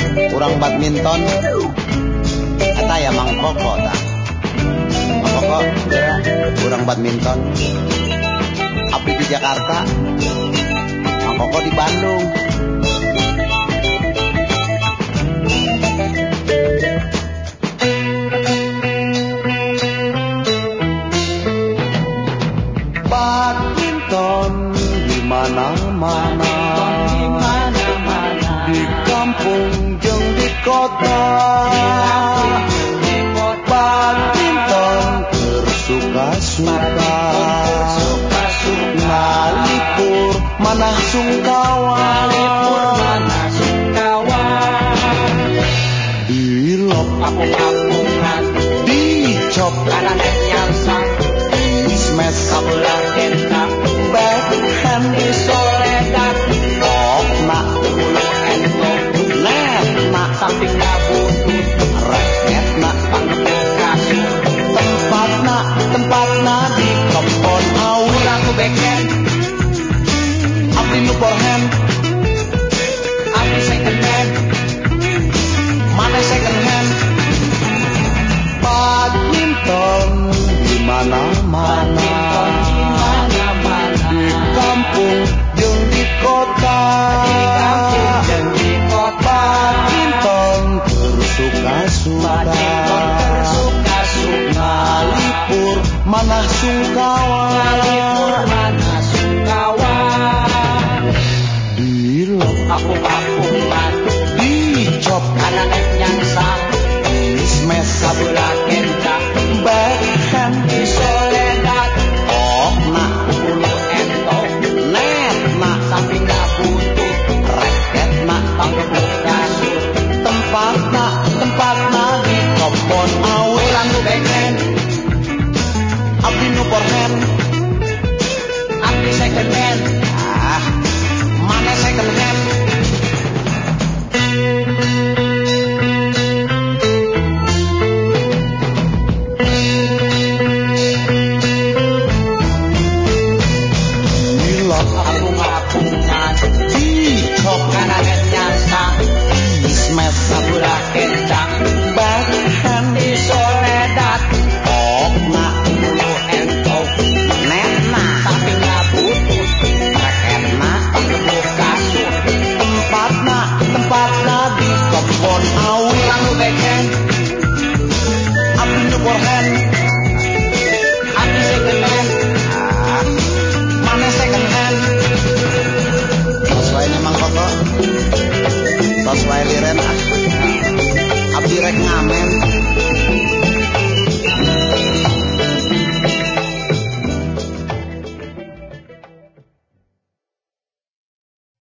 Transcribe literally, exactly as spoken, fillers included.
Urang badminton eta ya Mang Koko tah. Mang Koko ya, urang badminton. Abdi di Jakarta, Mang Koko di Bandung. Badminton di mana-mana, di kampung jeung di kota. Badminton tersuka-suka, ngalipur manah sungkawa. Di lop Kapung-kapungan, di cop karanet nyangsak, smash kabelah dendam, backhand soledad, okna bulu entok, netna sampingna butut, raketna panggepuk kasur, tempatna tempatna di kebon awi. urang nu backhand, Abdi nu forehand, abdi second hand, mana second hand. Badminton di mana-mana, di mana-mana, di kampung jeung di kota. di kampung jeung di kota, Badminton tersuka-suka, badminton tersuka-suka, ngalipur manah sungkawa. ngalipur mana sungkawa, Di lop kapung-kapungan, di cop karanet